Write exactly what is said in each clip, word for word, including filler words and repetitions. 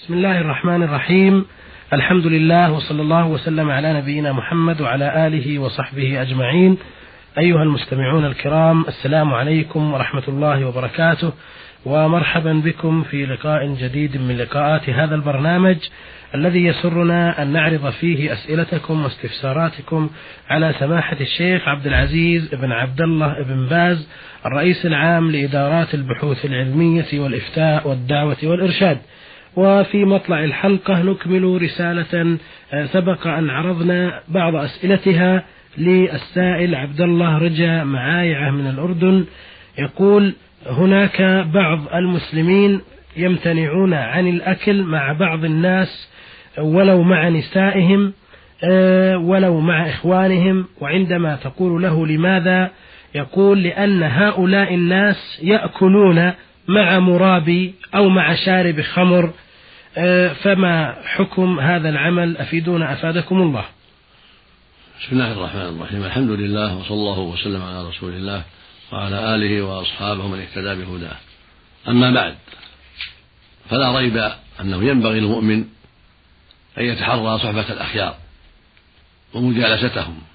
بسم الله الرحمن الرحيم. الحمد لله وصلى الله وسلم على نبينا محمد وعلى آله وصحبه أجمعين. أيها المستمعون الكرام، السلام عليكم ورحمة الله وبركاته، ومرحبا بكم في لقاء جديد من لقاءات هذا البرنامج الذي يسرنا أن نعرض فيه أسئلتكم واستفساراتكم على سماحة الشيخ عبد العزيز بن عبد الله بن باز، الرئيس العام لإدارات البحوث العلمية والإفتاء والدعوة والإرشاد. وفي مطلع الحلقة نكمل رسالة سبق أن عرضنا بعض أسئلتها للسائل عبد الله رجا معايعة من الأردن. يقول: هناك بعض المسلمين يمتنعون عن الأكل مع بعض الناس ولو مع نسائهم ولو مع إخوانهم، وعندما تقول له لماذا يقول: لأن هؤلاء الناس يأكلون مع مرابي أو مع شارب خمر، فما حكم هذا العمل؟ أفيدونا أفادكم الله. بسم الله الرحمن الرحيم. الحمد لله وصلى الله وسلم على رسول الله وعلى آله وأصحابه من اهتدى بهداه. أما بعد، فلا ريب أنه ينبغي للمؤمن أن يتحرى صحبة الأخيار ومجالستهم.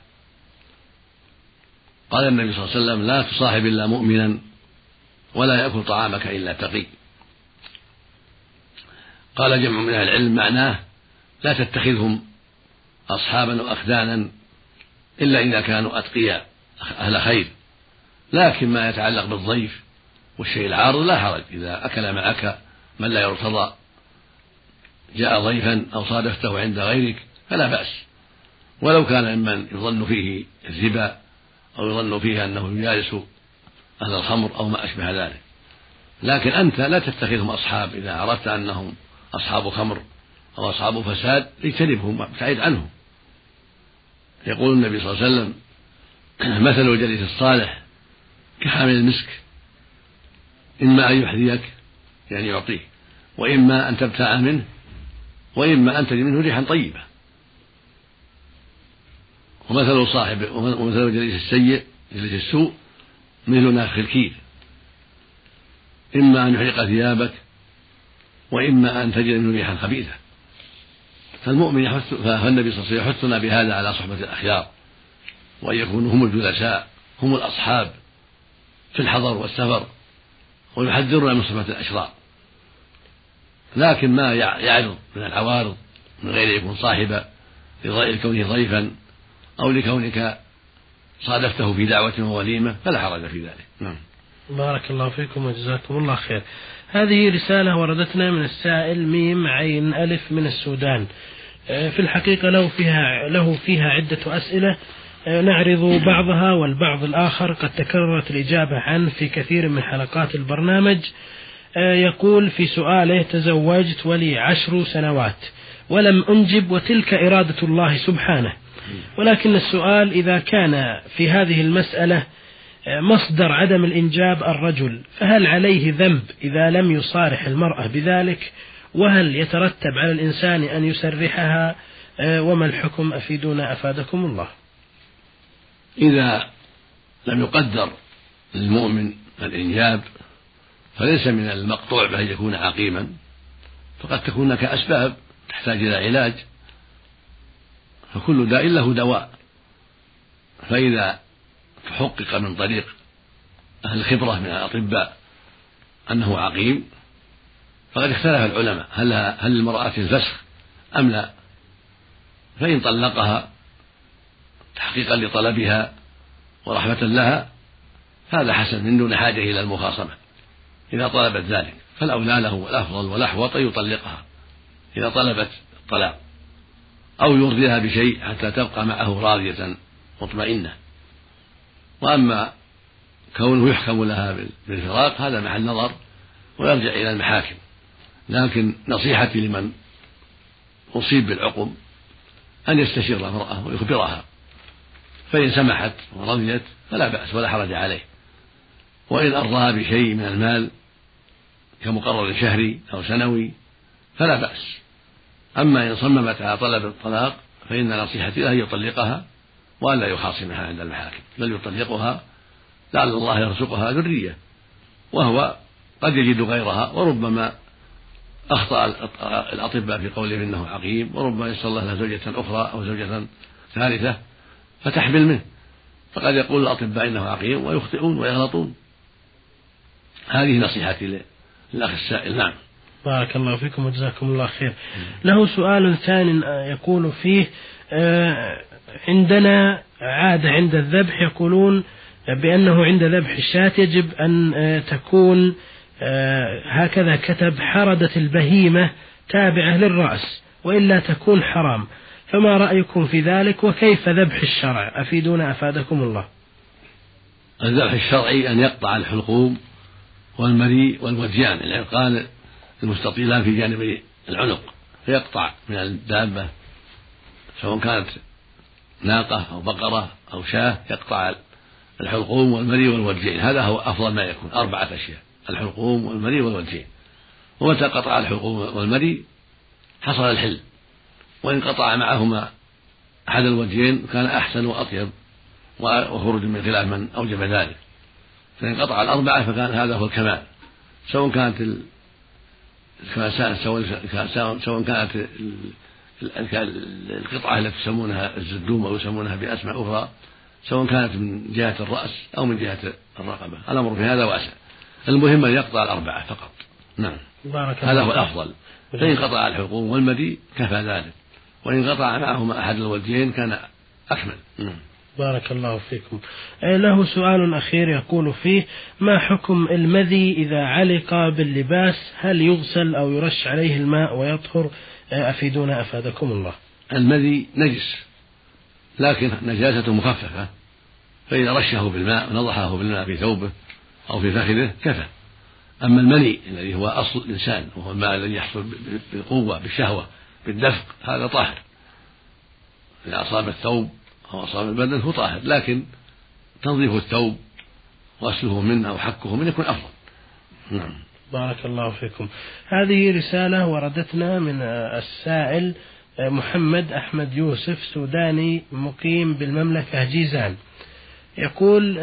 قال النبي صلى الله عليه وسلم: لا تصاحب إلا مؤمنا ولا يأكل طعامك إلا تقي. قال جمع من أهل العلم معناه: لا تتخذهم أصحابا وأخدانا إلا إذا كانوا أتقياء أهل خير، لكن ما يتعلق بالضيف والشيء العارض لا حرج. إذا أكل معك من لا يرتضى، جاء ضيفا أو صادفته عند غيرك فلا بأس، ولو كان ممن يظن فيه الربا أو يظن فيه أنه يجالس أهل الخمر أو ما أشبه ذلك. لكن أنت لا تتخذهم أصحاب. إذا عرفت أنهم أصحاب خمر أو أصحاب فساد اجتنبهم وابتعد عنهم. يقول النبي صلى الله عليه وسلم: مثل الجليس الصالح كحامل المسك، إما أن يحذيك يعني يعطيك، وإما أن تبتاع منه، وإما أن تجد منه ريحا طيبة. ومثل صاحب ومثل الجليس السيء جليس السوء مثل نافخ الكير، إما أن يحرق ثيابك وإما أن تجد منه ريحا خبيثة. فالمؤمن يحث فالنبي صلى الله عليه وسلم يحثنا بهذا على صحبة الأخيار، وأن يكونوا هم الجلساء هم الأصحاب في الحضر والسفر، ويحذرنا من صحبة الأشرار. لكن ما يعرض من العوارض من غير يكون صاحبا لكونه ضيفا أو لكونك صادفته في دعوة ووليمة فلا حرج في ذلك. نعم. بارك الله فيكم وجزاكم الله خير. هذه رسالة وردتنا من السائل ميم عين ألف من السودان. في الحقيقة له فيها, له فيها عدة أسئلة نعرض بعضها والبعض الآخر قد تكررت الإجابة عنه في كثير من حلقات البرنامج. يقول في سؤاله: تزوجت ولي عشر سنوات ولم أنجب وتلك إرادة الله سبحانه، ولكن السؤال: إذا كان في هذه المسألة مصدر عدم الإنجاب الرجل، فهل عليه ذنب إذا لم يصارح المرأة بذلك؟ وهل يترتب على الإنسان أن يسرحها؟ وما الحكم؟ أفيدونا أفادكم الله. إذا لم يقدر للمؤمن الإنجاب فليس من المقطوع بأن يكون عقيما، فقد تكون هناك أسباب تحتاج إلى علاج، فكل داء له دواء. فإذا تحقق من طريق أهل الخبرة من الأطباء أنه عقيم فقد اختلف العلماء هل هل المرأة الفسخ أم لا. فإن طلقها تحقيقا لطلبها ورحمة لها هذا حسن من دون حاجة إلى المخاصمة. إذا طلبت ذلك فالأولى له والأفضل والأحوط أن يطلقها إذا طلبت الطلاق، أو يرضيها بشيء حتى تبقى معه راضية مطمئنة. وأما كونه يحكم لها بالفراق هذا محل نظر ويرجع إلى المحاكم. لكن نصيحتي لمن أصيب بالعقم أن يستشير المرأة ويخبرها، فإن سمحت ورضيت فلا بأس ولا حرج عليه، وإن أرضاها بشيء من المال كمقرر شهري أو سنوي فلا بأس. أما إن صممت على طلب الطلاق فإن نصيحتي له أن يطلقها وألا يخاصمها عند المحاكم، بل يطلقها لعل الله يرزقها ذرية، وهو قد يجد غيرها وربما أخطأ الأطباء في قوله إنه عقيم، وربما يسأل الله له زوجة أخرى أو زوجة ثالثة فتحمل منه، فقد يقول الأطباء إنه عقيم ويخطئون ويغلطون. هذه نصيحتي للأخ السائل. نعم. بارك الله فيكم وجزاكم الله خير. له سؤال ثاني يقول فيه: عندنا عادة عند الذبح يقولون بأنه عند ذبح الشاة يجب أن تكون هكذا كتب حردة البهيمة تابعة للرأس وإلا تكون حرام، فما رأيكم في ذلك وكيف ذبح الشرع؟ أفيدونا أفادكم الله. الذبح الشرعي أن يقطع الحلقوم والمريء والوديان، العرقان المستطيلان في جانب العنق، فيقطع من الدابة سواء كانت ناقة أو بقرة أو شاة، يقطع الحلقوم والمريء والوديين، هذا هو أفضل ما يكون، أربعة أشياء: الحلقوم والمريء والوديين. ومتى قطع الحلقوم والمريء حصل الحل، وإن قطع معهما أحد الوديين كان أحسن وأطيب وخروج من خلاف من أوجب ذلك. فإن قطع الأربعة فكان هذا هو الكمال، سواء كانت الكاسان سواء كانت القطعة التي يسمونها الزدوم أو يسمونها بأسماء أخرى، سواء كانت من جهة الرأس أو من جهة الرقبة، الأمر في هذا واسع. المهم أن يقطع الأربعة فقط. نعم، هذا هو الأفضل. فإن قطع الحلقوم والمريء كفى ذلك، وإن قطع معهما أحد الوديين كان أكمل. نعم. بارك الله فيكم. له سؤال أخير يقول فيه: ما حكم المذي إذا علق باللباس؟ هل يغسل أو يرش عليه الماء ويطهر؟ أفيدونا أفادكم الله. المذي نجس، لكن نجاسته مخففة، فإذا رشه بالماء ونضحه بالماء في ثوبه أو في فخذه كفى. أما المني الذي هو أصل الإنسان وهو الماء الذي يحصل بالقوة بالشهوة بالدفق، هذا طاهر، إذا أصاب الثوب أو أصاب البدن هو طاهر، لكن تنظيف الثوب وغسله منه أو حكه منه يكون أفضل. نعم. بارك الله فيكم. هذه رسالة وردتنا من السائل محمد أحمد يوسف، سوداني مقيم بالمملكة جيزان. يقول: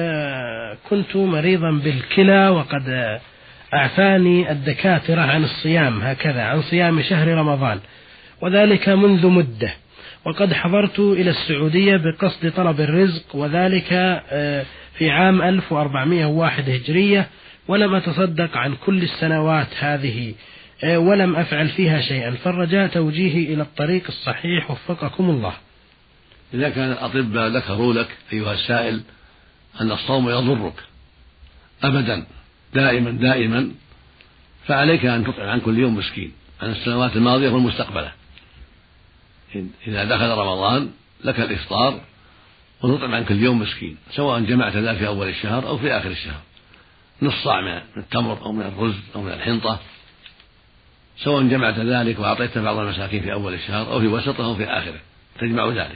كنت مريضا بالكلى وقد أعفاني الدكاترة عن الصيام، هكذا عن صيام شهر رمضان، وذلك منذ مدة، وقد حضرت إلى السعودية بقصد طلب الرزق، وذلك في عام ألف وأربعمائة وواحد هجرية، ولم أتصدق عن كل السنوات هذه ولم أفعل فيها شيئا، فالرجاء توجيهي إلى الطريق الصحيح وفقكم الله. إذا كان الأطباء ذكروا لك أيها السائل أن الصوم يضرك أبدا دائما دائما، فعليك أن تطعم عن كل يوم مسكين عن السنوات الماضية والمستقبلة. إذا دخل رمضان لك الإفطار ونطعم عن كل يوم مسكين، سواء جمعت ذلك في أول الشهر أو في آخر الشهر، نص صاع من التمر أو من الرز أو من الحنطة، سواء جمعت ذلك وأعطيت بعض المساكين في أول الشهر أو في وسطه أو في آخره، تجمع ذلك.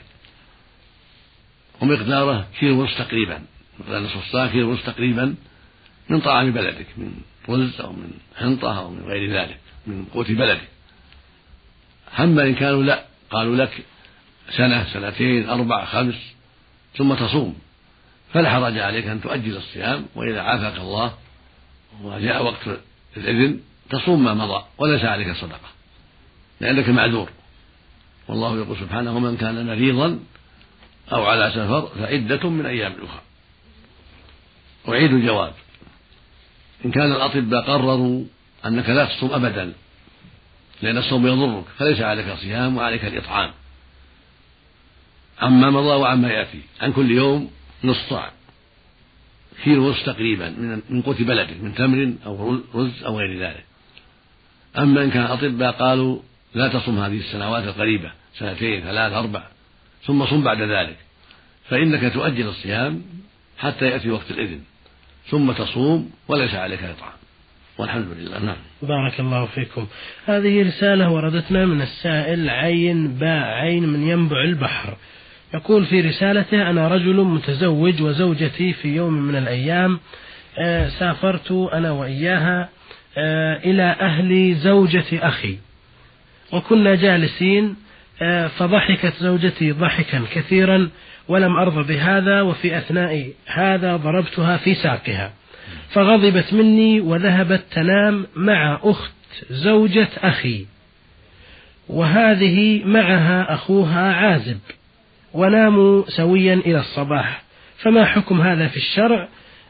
ومقداره كيلو ونصف تقريبا، مقدار نصف صاع كيلو ونصف تقريبا من طعام بلدك، من رز أو من حنطة أو من غير ذلك من قوت بلدك. أما إن كانوا لا قالوا لك سنة سنتين أربع خمس ثم تصوم، فلا حرج عليك أن تؤجل الصيام، وإذا عافاك الله وجاء وقت الإذن تصوم ما مضى وليس عليك صدقة لأنك معذور. والله يقول سبحانه: ومن كان مريضا أو على سفر فعدة من أيام أخرى. أعيد الجواب: إن كان الأطباء قرروا أنك لا تصوم أبدا لأن الصوم يضرك فليس عليك صيام وعليك الإطعام عما مضى وعما يأتي، عن كل يوم نصف صاع كيلو ونصف تقريبا من قوت بلدك من تمر أو رز أو غير ذلك. أما إن كان الأطباء قالوا لا تصوم هذه السنوات القريبة سنتين ثلاث أربع ثم صم بعد ذلك، فإنك تؤجل الصيام حتى يأتي وقت الإذن ثم تصوم وليس عليك إطعام، والحمد لله. نعم. بارك الله فيكم. هذه رسالة وردتنا من السائل عين باء عين من ينبع البحر. يقول في رسالته: أنا رجل متزوج وزوجتي في يوم من الأيام آه سافرت أنا وإياها آه إلى أهل زوجة أخي، وكنا جالسين آه فضحكت زوجتي ضحكا كثيرا ولم أرضى بهذا، وفي أثناء هذا ضربتها في ساقها، فغضبت مني وذهبت تنام مع أخت زوجة أخي، وهذه معها أخوها عازب، وناموا سويا إلى الصباح، فما حكم هذا في الشرع؟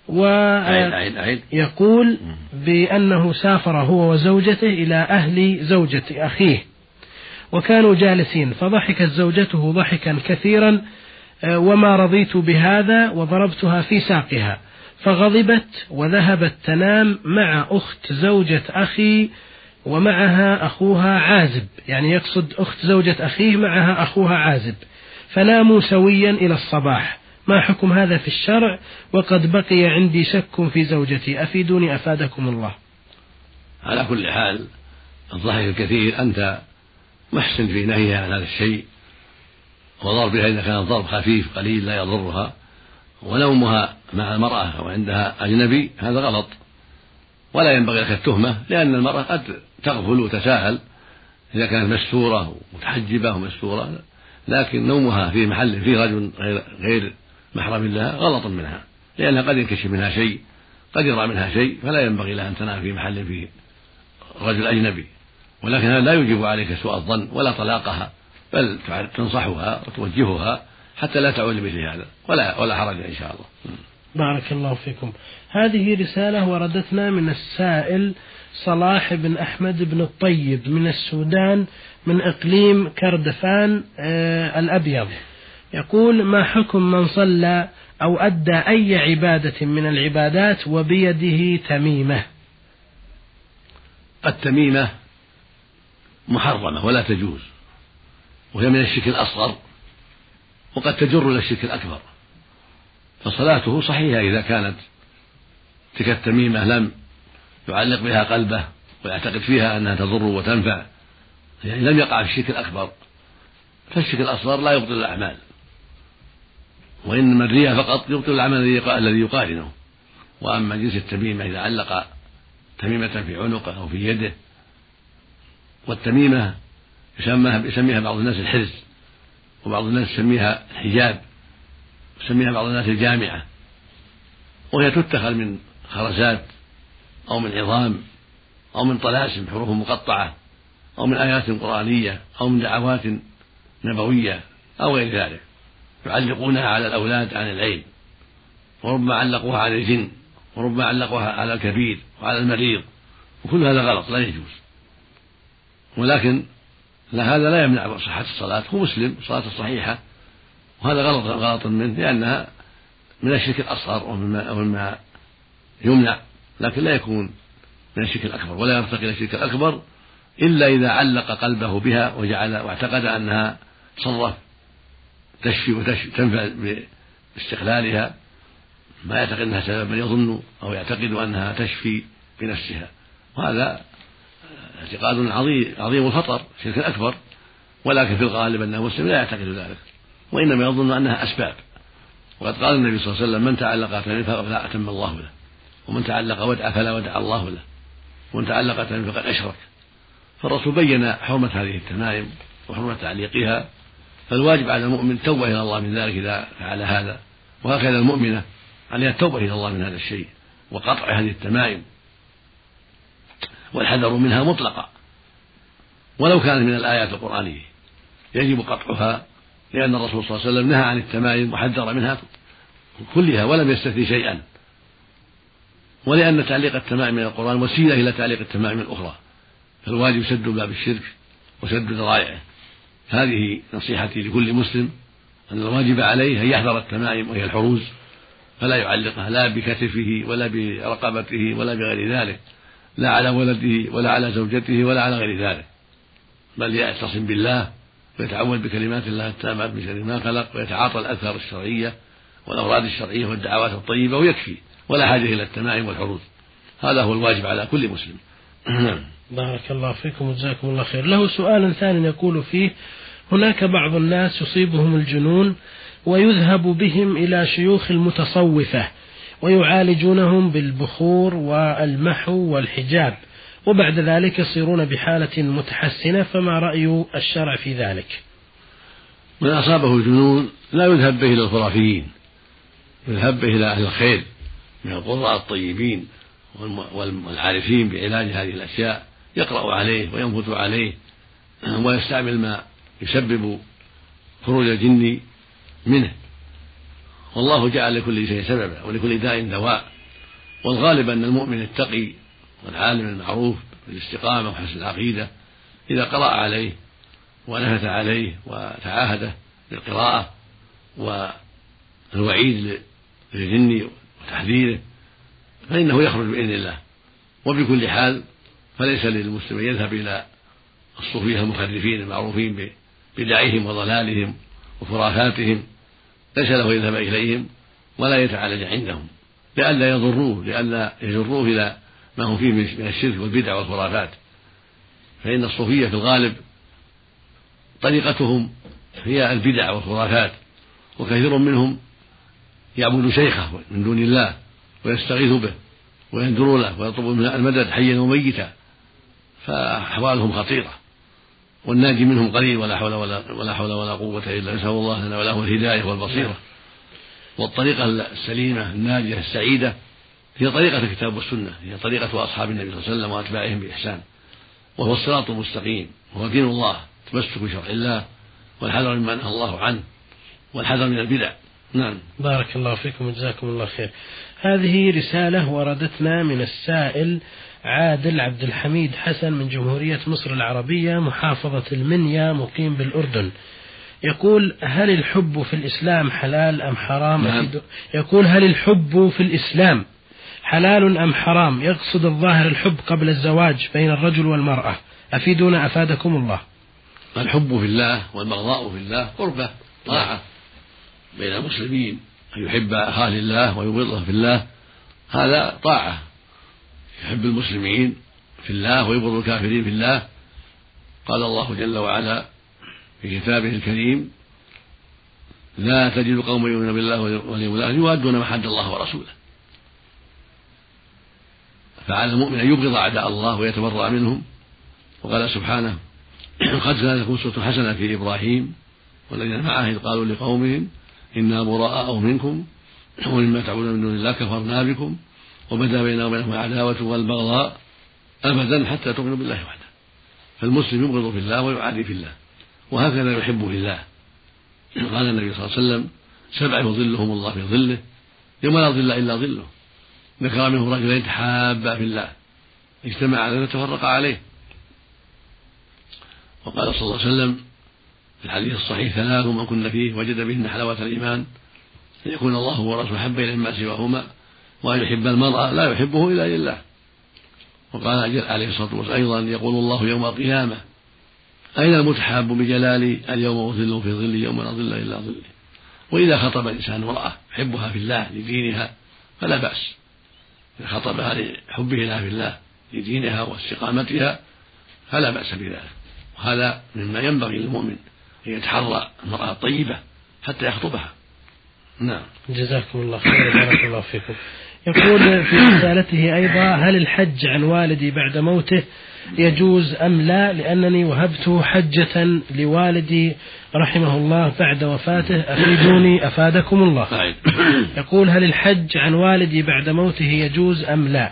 ويقول بأنه سافر هو وزوجته إلى أهل زوجة أخيه وكانوا جالسين، فضحكت زوجته ضحكا كثيرا وما رضيت بهذا وضربتها في ساقها، فغضبت وذهبت تنام مع أخت زوجة أخي ومعها أخوها عازب، يعني يقصد أخت زوجة أخيه معها أخوها عازب، فناموا سويا إلى الصباح، ما حكم هذا في الشرع؟ وقد بقي عندي شك في زوجتي، أفيدوني أفادكم الله. على كل حال الضحك الكثير أنت محسن في نهيها عن هذا الشيء، وضربها إذا كان الضرب خفيف قليل لا يضرها، ونومها مع المرأة أو عندها أجنبي هذا غلط، ولا ينبغي لك التهمة، لأن المرأة قد تغفل وتساهل إذا كانت مستورة ومتحجبة ومستورة، لكن نومها في محل فيه رجل غير محرم لها غلط منها، لأنها قد ينكشف منها شيء، قد يرى منها شيء، فلا ينبغي لها أن تنام في محل فيه رجل أجنبي. ولكن هذا لا يجب عليك سوء الظن ولا طلاقها، بل تنصحها وتوجهها حتى لا تعود مثل هذا، ولا ولا حرج إن شاء الله. بارك الله فيكم. هذه رسالة وردتنا من السائل صلاح بن أحمد بن الطيب من السودان، من إقليم كردفان آه الأبيض، يقول: ما حكم من صلى أو أدى أي عبادة من العبادات وبيده تميمة؟ التميمة محرمة ولا تجوز، وهي من الشرك الأصغر، وقد تجر إلى الشرك الأكبر، فصلاته صحيحة إذا كانت تلك التميمة لم يعلق بها قلبه ويعتقد فيها أنها تضر وتنفع، يعني لم يقع في الشرك الأكبر، فالشرك الأصغر لا يبطل الأعمال، وإنما الرياء فقط يبطل العمل الذي يقارنه. وأما جنس التميمة إذا علق تميمة في عنقه أو في يده، والتميمة يسميها بعض الناس الحرز، وبعض الناس يسميها الحجاب، يسميها بعض الناس الجامعة، وهي تتخذ من خرزات أو من عظام أو من طلاسم حروف مقطعة أو من آيات قرآنية أو من دعوات نبوية أو غير ذلك، يعلقونها على الأولاد عن العين، وربما علقوها على الجن، وربما علقوها على الكبير وعلى المريض، وكل هذا غلط لا يجوز. ولكن لا هذا لا يمنع صحة الصلاة، هو مسلم صلاة الصحيحة، وهذا غلط غلط منه، لأنها من الشرك الأصغر ومما يمنع، لكن لا يكون من الشرك الأكبر، ولا يرتقي إلى الشرك الأكبر إلا إذا علق قلبه بها وجعل واعتقد أنها تصرف تشفي وتنفع باستقلالها، ما يعتقد أنها سبب من يظن أو يعتقد أنها تشفي بنفسها، وهذا اعتقاد عظيم عظيم الخطر، شرك أكبر. ولكن في الغالب أن المسلم لا يعتقد ذلك، وإنما يظن أنها أسباب. وقد قال النبي صلى الله عليه وسلم: من تعلق تميمة فلا أتم الله له، ومن تعلق ودعة فلا ودع الله له، ومن تعلق تميمة فقد أشرك. فالرسول بين حرمة هذه التمائم وحرمة تعليقها، فالواجب على المؤمن توبة إلى الله من ذلك إذا فعل هذا، وهكذا المؤمنة عليها التوبة إلى الله من هذا الشيء وقطع هذه التمائم والحذر منها مطلقا، ولو كانت من الآيات القرآنية يجب قطعها، لأن الرسول صلى الله عليه وسلم نهى عن التمائم وحذر منها كلها ولم يستثني شيئا، ولأن تعليق التمائم من القرآن وسيلة إلى تعليق التمائم الأخرى، فالواجب سد باب الشرك وسد ذرائعه. هذه نصيحتي لكل مسلم، أن الواجب عليه أن يحذر التمائم وهي الحروز، فلا يعلقها لا بكتفه ولا برقبته ولا بغير ذلك، لا على ولده ولا على زوجته ولا على غير ذلك، بل يعتصم بالله ويتعوذ بكلمات الله التامات من شر ما خلق، ويتعاطى الآثار الشرعية والأوراد الشرعية والدعوات الطيبة ويكفي، ولا حاجة إلى التمائم والحروز. هذا هو الواجب على كل مسلم. بارك الله فيكم وجزاكم الله خير. له سؤال ثاني يقول فيه: هناك بعض الناس يصيبهم الجنون ويذهب بهم إلى شيوخ المتصوفة ويعالجونهم بالبخور والمحو والحجاب، وبعد ذلك يصيرون بحالة متحسنة، فما رأي الشرع في ذلك؟ من أصابه الجنون لا يذهب به إلى الخرافيين، يذهب به إلى أهل الخير من القراء الطيبين والعارفين بعلاج هذه الأشياء يقرأ عليه وينفث عليه ويستعمل ما يسبب خروج الجن منه. والله جعل لكل شيء سببا ولكل داء دواء، والغالب أن المؤمن التقي والعالم المعروف بالاستقامة وحسن العقيدة إذا قرأ عليه ونفث عليه وتعاهده بالقراءة والوعيد للجن وتحذيره فإنه يخرج بإذن الله. وبكل حال فليس للمسلم يذهب إلى الصوفية المخرفين المعروفين بدعهم وضلالهم وخرافاتهم، ليس له يذهب إليهم ولا يتعالج عندهم لئلا يضروه لئلا يجروه إلى ما هم فيه من الشرك والبدع والخرافات. فإن الصوفية في الغالب طريقتهم هي البدع والخرافات، وكثير منهم يعبد شيخه من دون الله ويستغيث به ويندر له ويطلب منه المدد حيا وميتا، فأحوالهم خطيرة والناجي منهم قليل ولا حول ولا, ولا حول ولا قوة إلا نسأل الله لنا وله الهداية والبصيرة. والطريقة السليمة الناجية السعيدة هي طريقة الكتاب والسنة، هي طريقة أصحاب النبي صلى الله عليه وسلم وأتباعهم بإحسان، وهو الصراط المستقيم، وهو دين الله، تمسك بشرع الله والحذر مما نهى الله عنه والحذر من البدع. نعم. بارك الله فيكم وجزاكم الله خير. هذه رسالة وردتنا من السائل عادل عبد الحميد حسن من جمهورية مصر العربية محافظة المنيا مقيم بالأردن. يقول: هل الحب في الإسلام حلال أم حرام؟ نعم. يقول: هل الحب في الإسلام حلال أم حرام؟ يقصد الظاهر الحب قبل الزواج بين الرجل والمرأة، أفيدونا أفادكم الله. الحب في الله والبغضاء في الله قربة طاعة بين المسلمين، أن يحب أخاه لله ويبغضه في الله هذا طاعة. يحب المسلمين في الله ويبغض الكافرين في الله. قال الله جل وعلا في كتابه الكريم: لا تجد قوما يؤمنون بالله واليوم الآخر يوادون ما حد الله ورسوله. فعلى المؤمن أن يبغض أعداء الله ويتبرأ منهم. وقال سبحانه: قد كانت لكم أسوة حسنة في إبراهيم والذين معه إذ قالوا لقومهم إنا براء منكم ومما تعبدون من دون الله كفرنا بكم وبدا بيننا وبينهم العداوة والبغضاء أبدا حتى تؤمنوا بالله وحده. فالمسلم يبغض في الله ويعادي في الله، وهكذا يحب في الله. قال النبي صلى الله عليه وسلم: سبع يظلهم الله في ظله يوم لا ظل إلا ظله. ذكر منهم رجلين تحابا في الله اجتمع عليه وتفرق عليه. وقال صلى الله عليه وسلم في الحديث الصحيح: ثلاث من كن فيه وجد بهن حلاوة الإيمان، أن يكون الله ورسوله أحب إليه مما سواهما، وأن يحب المرء لا يحبه إلا لله. وقال عليه الصلاة والسلام أيضا: يقول الله يوم القيامة: أين المتحاب بجلالي؟ اليوم أظل في ظلي يوم لا ظل إلا ظلي. وإذا خطب الإنسان امرأة يحبها في الله لدينها فلا بأس، إذا خطبها لحبه لها في الله لدينها واستقامتها فلا بأس بذلك. وهذا مما ينبغي للمؤمن أن يتحرى المرأة الطيبة حتى يخطبها. نعم. جزاكم الله خير بارك الله فيكم. يقول في رسالته أيضا: هل الحج عن والدي بعد موته يجوز أم لا؟ لأنني وهبت حجة لوالدي رحمه الله بعد وفاته، أفيدوني أفادكم الله. يقول: هل الحج عن والدي بعد موته يجوز أم لا؟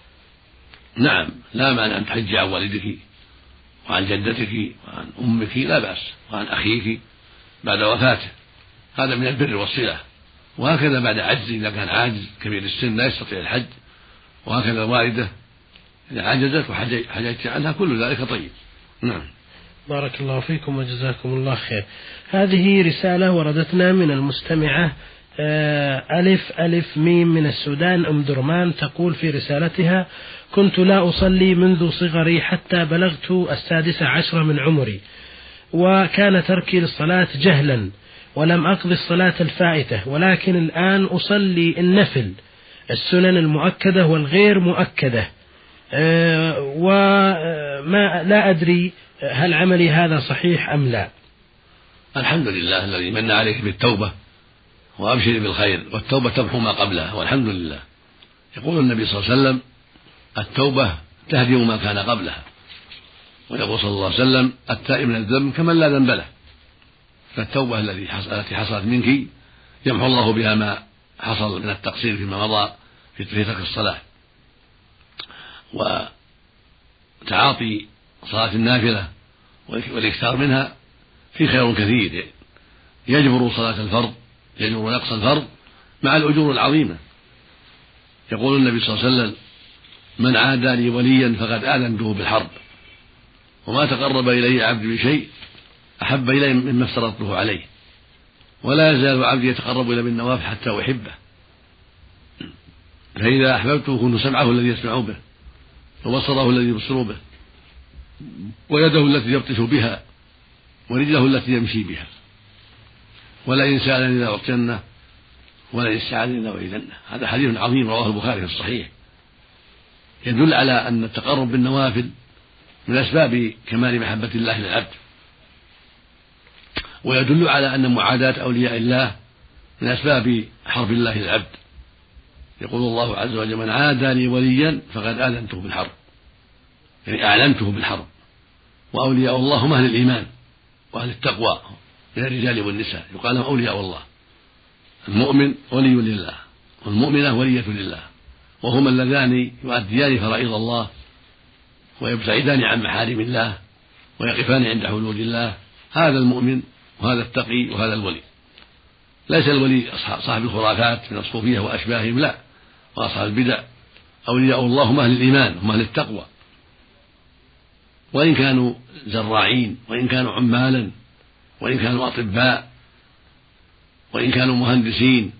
نعم، لا مانع أن تحج عن والدك وعن جدتك وعن أمك لا بأس، وعن أخيك بعد وفاته، هذا من البر والصلة. وهكذا بعد عجز، إذا كان عاجز كبير السن لا يستطيع الحج، وهكذا والده إذا عجزت وحججت عنها، كل ذلك طيب. نعم. بارك الله فيكم وجزاكم الله خير. هذه رسالة وردتنا من المستمعة ألف ألف ميم من السودان أم درمان، تقول في رسالتها: كنت لا أصلي منذ صغري حتى بلغت السادسة عشرة من عمري، وكان تركي للصلاة جهلا ولم أقضي الصلاة الفائتة، ولكن الآن أصلي النفل السنن المؤكدة والغير مؤكدة، أه وما لا أدري هل عملي هذا صحيح أم لا. الحمد لله الذي من عليك بالتوبة، وأبشر بالخير، والتوبة تمحو ما قبلها، والحمد لله. يقول النبي صلى الله عليه وسلم: التوبة تهدم ما كان قبلها. ويقول صلى الله عليه وسلم: التائب من الذنب كمن لا ذنب له. فالتوبة التي حصلت منك يمحو الله بها ما حصل من التقصير فيما مضى في ترك الصلاة. تعاطي صلاة النافلة والإكثار منها في خير كثير يجبر صلاة الفرض، يجبر نقص الفرض مع الأجور العظيمة. يقول النبي صلى الله عليه وسلم: من عادى لي وليا فقد آذنته بالحرب، وما تقرب إلي عبدي بشيء أحب إلي مما افترضته عليه، ولا يزال عبدي يتقرب إلي بالنوافل حتى أحبه، فإذا أحببته كنت سمعه الذي يسمع به، وبصره الذي يبصر به، ويده التي يبطش بها، ورجله التي يمشي بها، ولئن سألني لأعطينه، ولئن استعاذني لأعيذنه. هذا حديث عظيم رواه البخاري في الصحيح، يدل على أن التقرب بالنوافل من أسباب كمال محبة الله للعبد، ويدل على أن معاداة أولياء الله من أسباب حرب الله للعبد. يقول الله عز وجل: من عادى لي وليا فقد آذنته بالحرب، يعني أعلنته بالحرب. وأولياء الله هم أهل الإيمان وأهل التقوى من الرجال والنساء، يقال لهم أولياء الله. المؤمن ولي لله، والمؤمنة ولية لله، وهما اللذان يؤديان فرائض الله ويبتعدان عن محارم الله ويقفان عند حدود الله. هذا المؤمن وهذا التقي وهذا الولي. ليس الولي صاحب الخرافات من الصوفية وأشباههم، لا، وأصحاب البدع. أولياء الله هم أهل الإيمان، هم أهل التقوى، وإن كانوا زراعين، وإن كانوا عمالا، وإن كانوا أطباء، وإن كانوا مهندسين،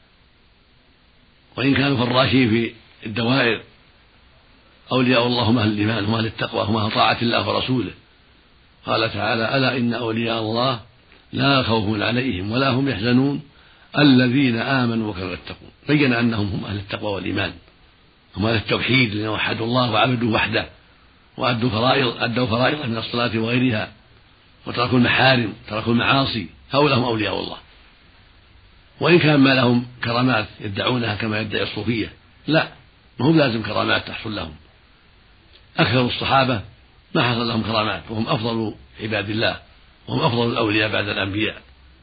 وإن كانوا فراشين في الدوائر، أولياء الله هم أهل الإيمان، هم أهل التقوى، هم أهل طاعة الله ورسوله. قال تعالى: ألا إن أولياء الله لا خوف عليهم ولا هم يحزنون الذين آمنوا وكانوا يتقون. بين أنهم هم أهل التقوى والإيمان، هم أهل التوحيد الذين وحدوا الله وعبدوا وحده، وأدوا فرائض أدوا فرائض من الصلاة وغيرها، وتركوا المحارم، تركوا المعاصي. هؤلاء هم أولياء الله. وإن كان ما لهم كرامات يدعونها كما يدعي الصوفية، لا، ما هم لازم كرامات تحصل لهم. أكثر الصحابة ما حصل لهم كرامات، وهم أفضل عباد الله، وهم أفضل الأولياء بعد الأنبياء.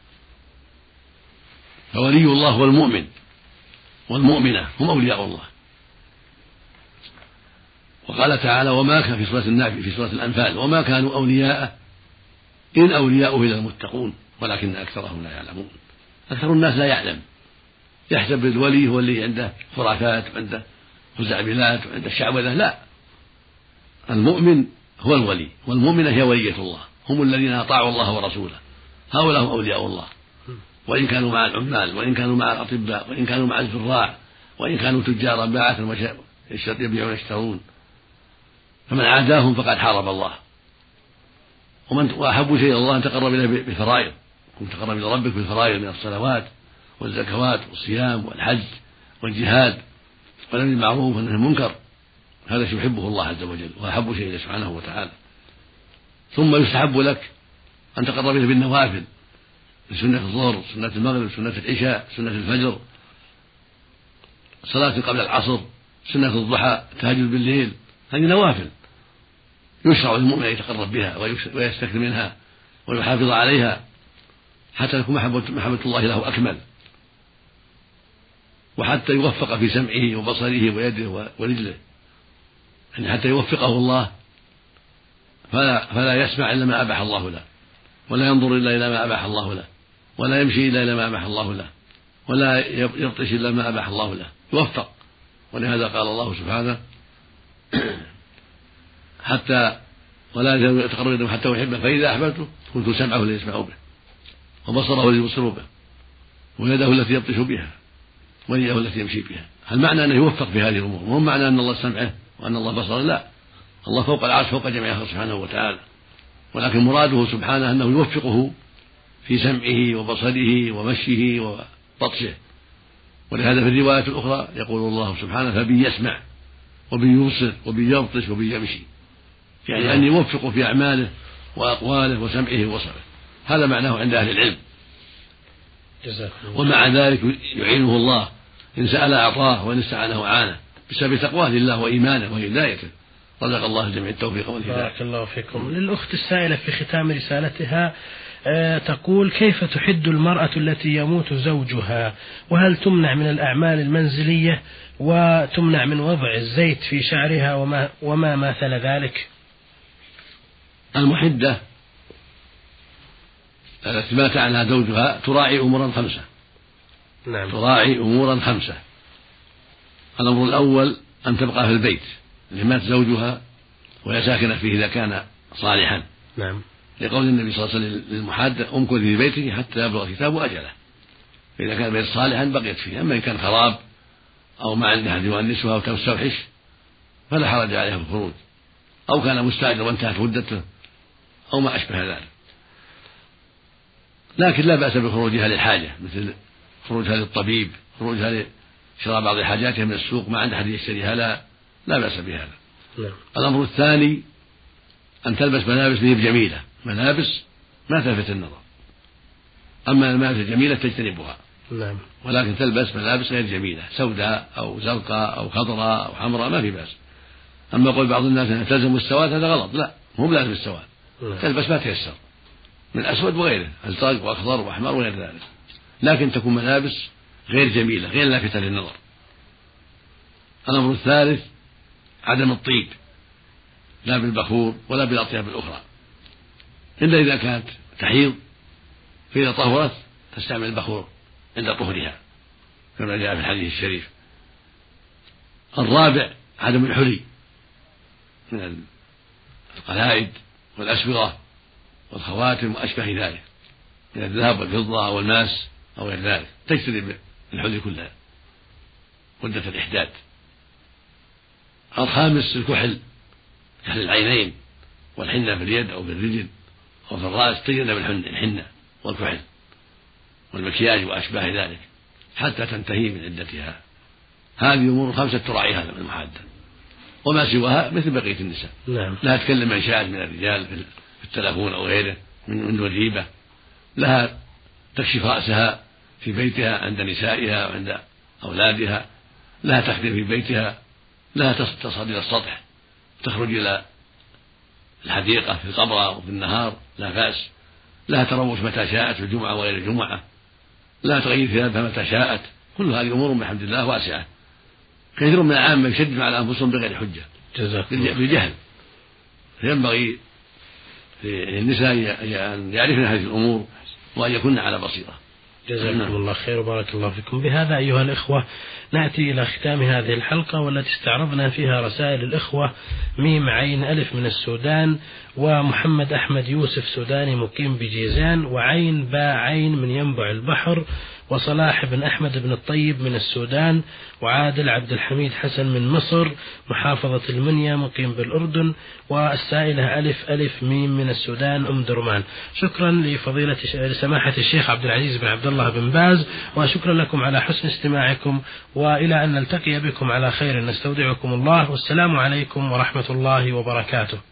فولي الله هو المؤمن، والمؤمنة هم أولياء الله. وقال تعالى: وما كان في سورة النافل في سورة الأنفال: وما كانوا أولياء إن أولياؤه إلا المتقون ولكن أكثرهم لا يعلمون. أكثر الناس لا يعلم، يحسب الولي هو اللي عنده خرافات وعنده خزعبلات وعنده شعوذة. لا، المؤمن هو الولي، والمؤمنة هي ولية الله، هم الذين أطاعوا الله ورسوله. هؤلاء هم أولياء الله، وإن كانوا مع العمال، وإن كانوا مع الأطباء، وإن كانوا مع الزراع، وإن كانوا تجارا باعة يبيعون ويشترون. فمن عاداهم فقد حارب الله. ومن وأحب شيء الله أن تقرب إليه بالفرائض، كن تقرب إلى ربك بالفرائض من الصلوات والزكوات والصيام والحج والجهاد والأمر بالمعروف والنهي عن المنكر. هذا شيء يحبه الله عز وجل وأحب شيء سبحانه وتعالى. ثم يستحب لك أن تقرب إليه بالنوافل، سنة الظهر، سنة المغرب، سنة العشاء، سنة الفجر، صلاة قبل العصر، سنة الضحى، التهجد بالليل. هذه نوافل يشرع للمؤمن أن يتقرب بها ويستكثر منها ويحافظ عليها حتى تكون محبة الله له أكمل، وحتى يوفق في سمعه وبصره ويده ورجله، يعني حتى يوفقه الله فلا, فلا يسمع إلا ما أباح الله له، ولا ينظر إلا إلى ما أباح الله له، ولا يمشي إلا إلى ما أباح الله له، ولا يبطش إلا ما أباح الله له، يوفق. ولهذا قال الله سبحانه: حتى ولا يتقرب إليه حتى يحبه فإذا أحببته كنت سمعه الذي يسمع به، وبصره الذي يبصر به، ويده التي يبطش بها، ورجله التي يمشي بها. هل معنى أنه يوفق في هذه الأمور؟ وهم معنى أن الله سمعه وأن الله بصره، لا، الله فوق العرش فوق جميع خلقه سبحانه وتعالى، ولكن مراده سبحانه أنه يوفقه في سمعه وبصره ومشيه وبطشه. ولهذا في الرواية الأخرى يقول الله سبحانه: فبي يسمع وبي يبصر وبي يبطش وبي يمشي، يعني أن يوفق في أعماله وأقواله وسمعه وبصره. هذا معناه عند أهل العلم. ومع ذلك يعينه الله، إن سأل أعطاه وإن استعانه أعانه، بسبب تقواه لله وإيمانه وهدايته. رزق الله الجميع التوفيق والهداية. بارك الله فيكم. للأخت السائلة في ختام رسالتها أه تقول: كيف تحد المرأة التي يموت زوجها؟ وهل تمنع من الأعمال المنزلية وتمنع من وضع الزيت في شعرها وما, وما مثل ذلك؟ المحدة التي مات عنها زوجها تراعي أمورا خمسة. نعم. تراعي أمورا خمسة. الأمر الأول أن تبقى في البيت اللي مات زوجها وهي ساكنة فيه إذا كان صالحا. نعم. لقول النبي صلى الله عليه وسلم للمحادة امكث في بيته حتى يبلغ كتابه أجله. فإذا كان البيت صالحا بقيت فيه. أما إن كان خراب أو ما عندها أحد يؤنسها أو تستوحش فلا حرج عليها في الخروج، أو كان مستأجر وانتهت مدته أو ما أشبه ذلك. لكن لا بأس بخروجها للحاجة، مثل خروجها للطبيب، خروجها لشراء بعض حاجاتها من السوق ما عند أحد يشتريها، لا لا بأس بهذا. نعم. الأمر الثاني أن تلبس ملابس به جميلة، ملابس ما تلفت النظر. أما الملابس الجميلة تجتنبها. نعم. ولكن تلبس ملابس غير جميلة، سوداء أو زرقاء أو خضراء أو حمراء ما في بأس. أما قول بعض الناس أنها تلزم السواد هذا غلط، لا، مو بلازم السواد. نعم. تلبس ما تيسر من أسود وغيره، أزرق وأخضر وأحمر وغير ذلك، لكن تكون ملابس غير جميلة غير لافتة للنظر. الأمر الثالث عدم الطيب، لا بالبخور ولا بالأطياب الأخرى، إلا إذا كانت تحيض، فإذا طهرت تستعمل البخور عند طهرها كما جاء في الحديث الشريف. الرابع عدم الحلي من القلائد والأسبغة والخواتم وأشبه ذلك من الذهب والفضة أو الماس أو غير ذلك، تجتنب الحلي كلها مدة الإحداد. الخامس الكحل، كحل العينين والحنة في اليد أو في الرجل أو في الرأس، تجنب الحنة والكحل والمكياج وأشباه ذلك حتى تنتهي من عدتها. هذه أمور خمسة تراعيها المحادة، وما سواها مثل بقية النساء. نعم. لها تكلم من شاءت من الرجال في التلفون أو غيره من وجيبة، لها تكشف رأسها في بيتها عند نسائها وعند أولادها، لها تخدم في بيتها، لها تصعد إلى السطح، تخرج إلى الحديقة في القبرة وفي النهار لا بأس، لها تروش متى شاءت في الجمعة وغير الجمعة، لها تغيير ثيابها متى شاءت. كل هذه أمور بحمد الله واسعة. كثير من العامة يشدد على أنفسهم بغير حجة بالجهل، فينبغي للنساء أن يعرفن هذه الأمور وأن يكن على بصيرة. جزاكم نعم. الله خير وبارك الله فيكم. بهذا أيها الإخوة نأتي إلى ختام هذه الحلقة، والتي استعرضنا فيها رسائل الإخوة ميم عين ألف من السودان، ومحمد أحمد يوسف سوداني مقيم بجيزان، وعين باء عين من ينبع البحر، وصلاح بن أحمد بن الطيب من السودان، وعادل عبد الحميد حسن من مصر محافظة المنيا مقيم بالأردن، والسائلة ألف ألف ميم من السودان أم درمان. شكرا لفضيلة لسماحة الشيخ عبد العزيز بن عبد الله بن باز، وشكرا لكم على حسن استماعكم، وإلى أن نلتقي بكم على خير نستودعكم الله، والسلام عليكم ورحمة الله وبركاته.